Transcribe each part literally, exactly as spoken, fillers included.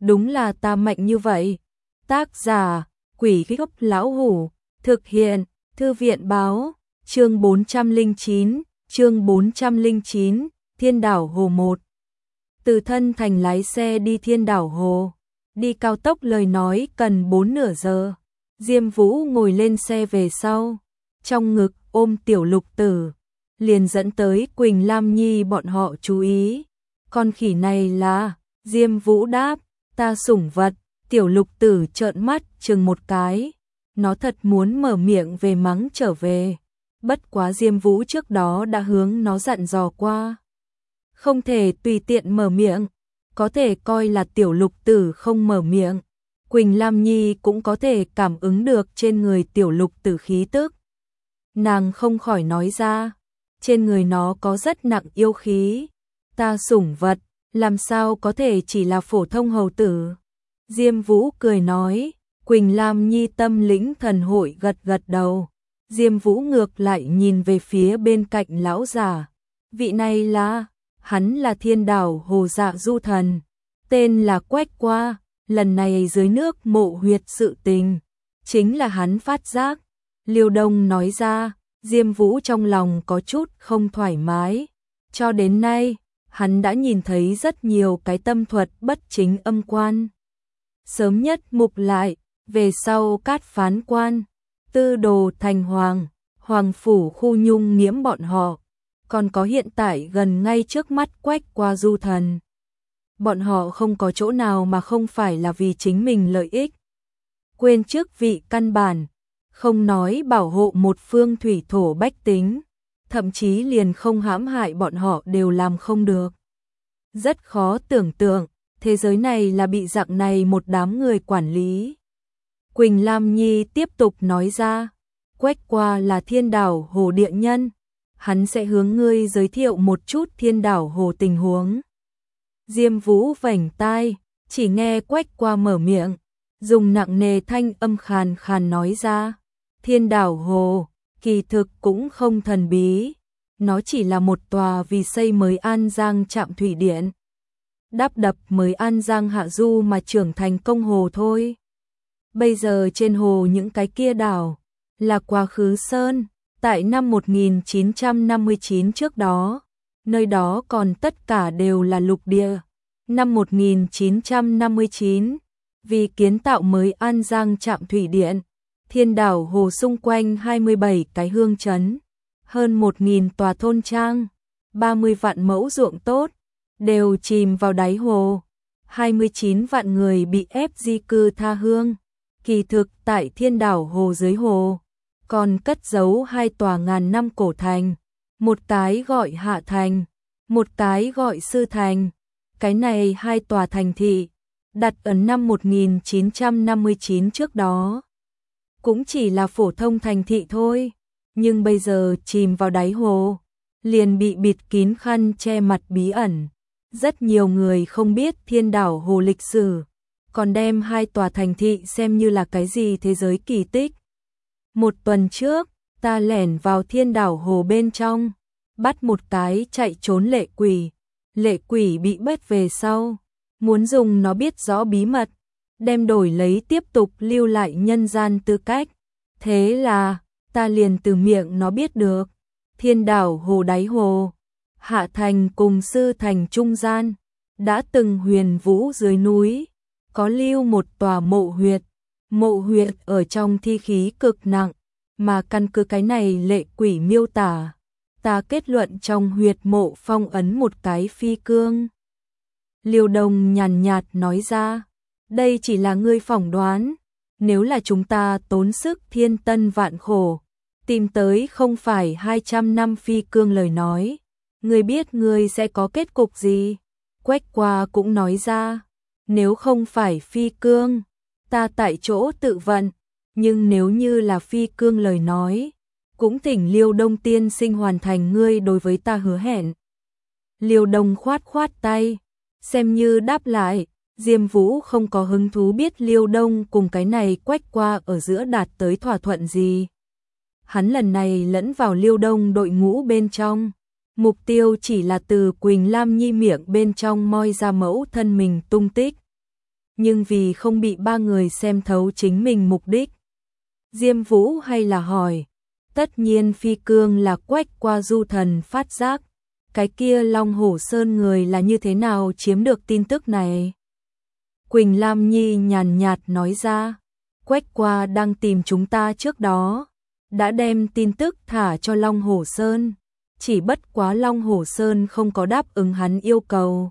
đúng là ta mạnh như vậy. Tác giả, Quỷ Gốc Lão Hủ, thực hiện, Thư viện báo, chương bốn trăm lẻ chín, chương bốn trăm lẻ chín, Thiên Đảo Hồ một. Từ Thân Thành lái xe đi Thiên Đảo Hồ, đi cao tốc lời nói cần bốn nửa giờ. Diêm Vũ ngồi lên xe về sau, trong ngực ôm Tiểu Lục Tử, liền dẫn tới Quỳnh Lam Nhi bọn họ chú ý. Con khỉ này là, Diêm Vũ đáp, ta sủng vật. Tiểu Lục Tử trợn mắt chừng một cái, nó thật muốn mở miệng về mắng trở về. Bất quá Diêm Vũ trước đó đã hướng nó dặn dò qua, không thể tùy tiện mở miệng, có thể coi là Tiểu Lục Tử không mở miệng. Quỳnh Lam Nhi cũng có thể cảm ứng được trên người Tiểu Lục Tử khí tức. Nàng không khỏi nói ra, trên người nó có rất nặng yêu khí. Ta sủng vật, làm sao có thể chỉ là phổ thông hầu tử. Diêm Vũ cười nói, Quỳnh Lam Nhi tâm lĩnh thần hội gật gật đầu. Diêm Vũ ngược lại nhìn về phía bên cạnh lão già. Vị này là, hắn là Thiên Đảo Hồ Dạ Du Thần, tên là Quách Qua, lần này dưới nước mộ huyệt sự tình, chính là hắn phát giác. Liêu Đông nói ra, Diêm Vũ trong lòng có chút không thoải mái. Cho đến nay, hắn đã nhìn thấy rất nhiều cái tâm thuật bất chính âm quan. Sớm nhất mục lại, về sau Cát Phán Quan, Tư Đồ Thành Hoàng, Hoàng Phủ Khu Nhung Nghiễm bọn họ, còn có hiện tại gần ngay trước mắt Quách Qua Du Thần. Bọn họ không có chỗ nào mà không phải là vì chính mình lợi ích. Quên chức vị căn bản, không nói bảo hộ một phương thủy thổ bách tính, thậm chí liền không hãm hại bọn họ đều làm không được. Rất khó tưởng tượng, thế giới này là bị dạng này một đám người quản lý. Quỳnh Lam Nhi tiếp tục nói ra, Quách Qua là Thiên Đảo Hồ địa nhân, hắn sẽ hướng ngươi giới thiệu một chút Thiên Đảo Hồ tình huống. Diêm Vũ vảnh tai, chỉ nghe Quách Qua mở miệng, dùng nặng nề thanh âm khàn khàn nói ra, Thiên Đảo Hồ, kỳ thực cũng không thần bí, nó chỉ là một tòa vì xây mới An Giang trạm thủy điện, đắp đập mới An Giang hạ du mà trưởng thành công hồ thôi. Bây giờ trên hồ những cái kia đảo, là quá khứ sơn, tại năm một nghìn chín trăm năm mươi chín trước đó, nơi đó còn tất cả đều là lục địa. Năm một nghìn chín trăm năm mươi chín, vì kiến tạo mới An Giang trạm thủy điện, Thiên Đảo Hồ xung quanh hai mươi bảy cái hương trấn, hơn một nghìn tòa thôn trang, ba mươi vạn mẫu ruộng tốt, đều chìm vào đáy hồ. hai mươi chín vạn người bị ép di cư tha hương. Kỳ thực tại Thiên Đảo Hồ dưới hồ, còn cất giấu hai tòa ngàn năm cổ thành, một cái gọi Hạ Thành, một cái gọi Sư Thành. Cái này hai tòa thành thị, đặt ở năm một nghìn chín trăm năm mươi chín trước đó, cũng chỉ là phổ thông thành thị thôi, nhưng bây giờ chìm vào đáy hồ, liền bị bịt kín khăn che mặt bí ẩn. Rất nhiều người không biết Thiên Đảo Hồ lịch sử, còn đem hai tòa thành thị xem như là cái gì thế giới kỳ tích. Một tuần trước, ta lẻn vào Thiên Đảo Hồ bên trong, bắt một cái chạy trốn lệ quỷ. Lệ quỷ bị bắt về sau, muốn dùng nó biết rõ bí mật, đem đổi lấy tiếp tục lưu lại nhân gian tư cách. Thế là, ta liền từ miệng nó biết được, Thiên Đảo Hồ đáy hồ, Hạ Thành cùng Sư Thành trung gian, đã từng huyền vũ dưới núi, có lưu một tòa mộ huyệt. Mộ huyệt ở trong thi khí cực nặng, mà căn cứ cái này lệ quỷ miêu tả, ta kết luận trong huyệt mộ phong ấn một cái phi cương. Liêu Đông nhàn nhạt nói ra, đây chỉ là ngươi phỏng đoán, nếu là chúng ta tốn sức thiên tân vạn khổ, tìm tới không phải hai trăm năm phi cương lời nói, ngươi biết ngươi sẽ có kết cục gì. Quách Qua cũng nói ra, nếu không phải phi cương, ta tại chỗ tự vận, nhưng nếu như là phi cương lời nói, cũng thỉnh Liêu Đông tiên sinh hoàn thành ngươi đối với ta hứa hẹn. Liêu Đông khoát khoát tay, xem như đáp lại. Diêm Vũ không có hứng thú biết Liêu Đông cùng cái này Quách Qua ở giữa đạt tới thỏa thuận gì. Hắn lần này lẫn vào Liêu Đông đội ngũ bên trong, mục tiêu chỉ là từ Quỳnh Lam Nhi miệng bên trong moi ra mẫu thân mình tung tích. nhưng vì không bị ba người xem thấu chính mình mục đích. Diêm Vũ hay là hỏi, tất nhiên Phi Cương là Quách Qua du thần phát giác, cái kia Long Hổ Sơn người là như thế nào chiếm được tin tức này? Quỳnh Lam Nhi nhàn nhạt nói ra, Quách Qua đang tìm chúng ta trước đó, đã đem tin tức thả cho Long Hổ Sơn, chỉ bất quá Long Hổ Sơn không có đáp ứng hắn yêu cầu.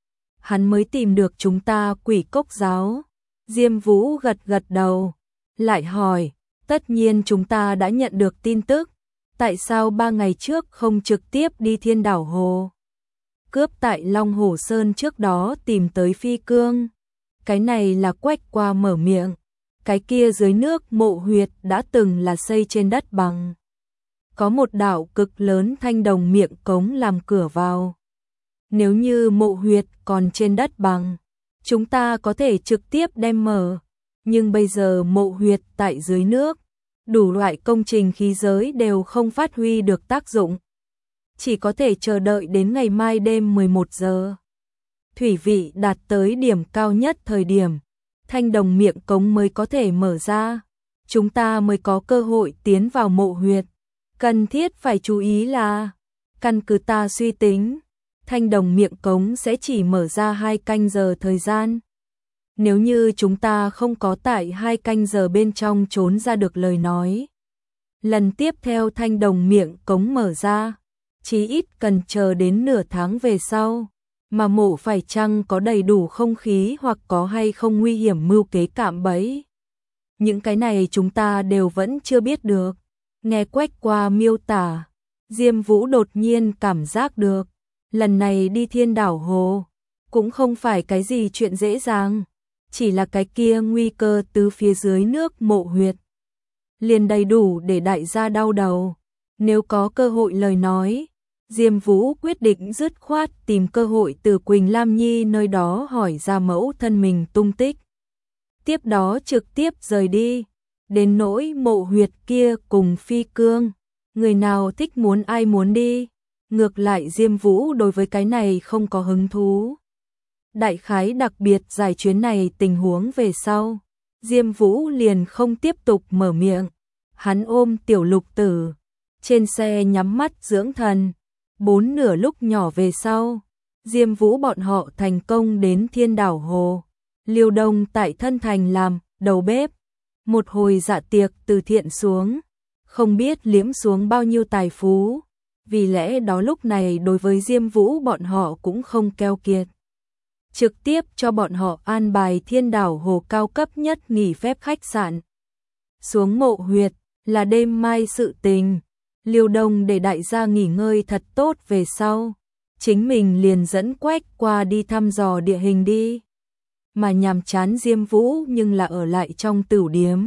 Hắn mới tìm được chúng ta Quỷ Cốc giáo. Diêm Vũ gật gật đầu, lại hỏi, tất nhiên chúng ta đã nhận được tin tức, tại sao ba ngày trước không trực tiếp đi Thiên Đảo Hồ? Cướp tại Long Hổ Sơn trước đó tìm tới Phi Cương. Cái này là Quách Qua mở miệng, cái kia dưới nước mộ huyệt đã từng là xây trên đất bằng. Có một đạo cực lớn thanh đồng miệng cống làm cửa vào. Nếu như mộ huyệt còn trên đất bằng, chúng ta có thể trực tiếp đem mở, nhưng bây giờ mộ huyệt tại dưới nước, đủ loại công trình khí giới đều không phát huy được tác dụng. Chỉ có thể chờ đợi đến ngày mai đêm mười một giờ. Thủy vị đạt tới điểm cao nhất thời điểm, thanh đồng miệng cống mới có thể mở ra, chúng ta mới có cơ hội tiến vào mộ huyệt. Cần thiết phải chú ý là, căn cứ ta suy tính, thanh đồng miệng cống sẽ chỉ mở ra hai canh giờ thời gian. Nếu như chúng ta không có tại hai canh giờ bên trong trốn ra được lời nói, lần tiếp theo thanh đồng miệng cống mở ra, chí ít cần chờ đến nửa tháng về sau, mà mộ phải chăng có đầy đủ không khí hoặc có hay không nguy hiểm mưu kế cạm bẫy. Những cái này chúng ta đều vẫn chưa biết được. Nghe Quách Qua miêu tả, Diêm Vũ đột nhiên cảm giác được, lần này đi Thiên Đảo Hồ, cũng không phải cái gì chuyện dễ dàng, chỉ là cái kia nguy cơ từ phía dưới nước mộ huyệt. Liền đầy đủ để đại gia đau đầu, nếu có cơ hội lời nói, Diêm Vũ quyết định dứt khoát tìm cơ hội từ Quỳnh Lam Nhi nơi đó hỏi ra mẫu thân mình tung tích. Tiếp đó trực tiếp rời đi. Đến nỗi mộ huyệt kia cùng Phi Cương, người nào thích muốn ai muốn đi, ngược lại Diêm Vũ đối với cái này không có hứng thú. Đại khái đặc biệt giải chuyến này tình huống về sau, Diêm Vũ liền không tiếp tục mở miệng, hắn ôm Tiểu Lục Tử, trên xe nhắm mắt dưỡng thần. Bốn nửa lúc nhỏ về sau, Diêm Vũ bọn họ thành công đến Thiên Đảo Hồ, Liêu Đông tại thân thành làm đầu bếp. Một hồi dạ tiệc từ thiện xuống, không biết liếm xuống bao nhiêu tài phú, vì lẽ đó lúc này đối với Diêm Vũ bọn họ cũng không keo kiệt. Trực tiếp cho bọn họ an bài Thiên Đảo Hồ cao cấp nhất nghỉ phép khách sạn. Xuống mộ huyệt là đêm mai sự tình, Liêu Đông để đại gia nghỉ ngơi thật tốt về sau, chính mình liền dẫn Quách Qua đi thăm dò địa hình đi. Mà nhàm chán Diêm Vũ nhưng là ở lại trong tửu điếm.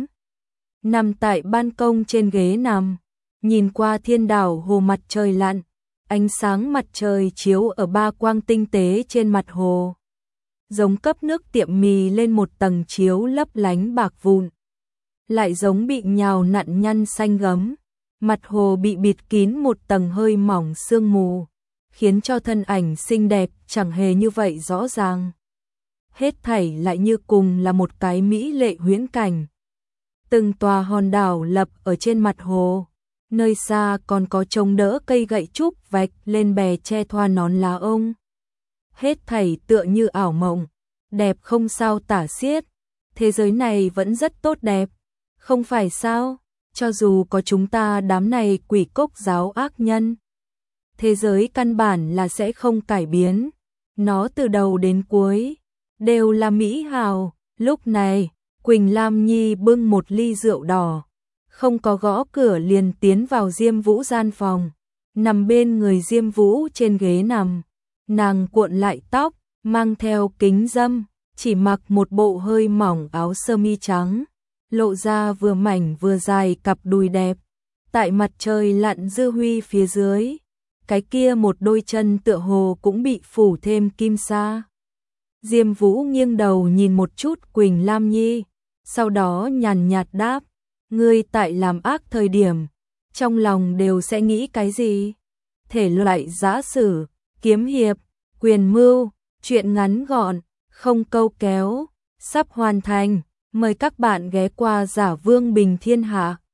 Nằm tại ban công trên ghế nằm, nhìn qua Thiên Đảo Hồ mặt trời lặn, ánh sáng mặt trời chiếu ở ba quang tinh tế trên mặt hồ. Giống cấp nước tiệm mì lên một tầng chiếu lấp lánh bạc vụn. Lại giống bị nhào nặn nhăn xanh gấm, mặt hồ bị bịt kín một tầng hơi mỏng sương mù, khiến cho thân ảnh xinh đẹp chẳng hề như vậy rõ ràng. Hết thảy lại như cùng là một cái mỹ lệ huyễn cảnh. Từng tòa hòn đảo lập ở trên mặt hồ, nơi xa còn có chống đỡ cây gậy trúc vạch lên bè che thoa nón lá ông. Hết thảy tựa như ảo mộng, đẹp không sao tả xiết. Thế giới này vẫn rất tốt đẹp, không phải sao? Cho dù có chúng ta đám này Quỷ Cốc giáo ác nhân, thế giới căn bản là sẽ không cải biến. Nó từ đầu đến cuối đều là mỹ hào. Lúc này, Quỳnh Lam Nhi bưng một ly rượu đỏ, không có gõ cửa liền tiến vào Diêm Vũ gian phòng, nằm bên người Diêm Vũ trên ghế nằm. Nàng cuộn lại tóc, mang theo kính râm, chỉ mặc một bộ hơi mỏng áo sơ mi trắng, lộ ra vừa mảnh vừa dài cặp đùi đẹp. Tại mặt trời lặn dư huy phía dưới, cái kia một đôi chân tựa hồ cũng bị phủ thêm kim sa. Diêm Vũ nghiêng đầu nhìn một chút Quỳnh Lam Nhi, sau đó nhàn nhạt đáp, ngươi tại làm ác thời điểm, trong lòng đều sẽ nghĩ cái gì? Thể loại giã sử, kiếm hiệp, quyền mưu, chuyện ngắn gọn, không câu kéo. sắp hoàn thành. Mời các bạn ghé qua Giả Vương Bình Thiên Hạ.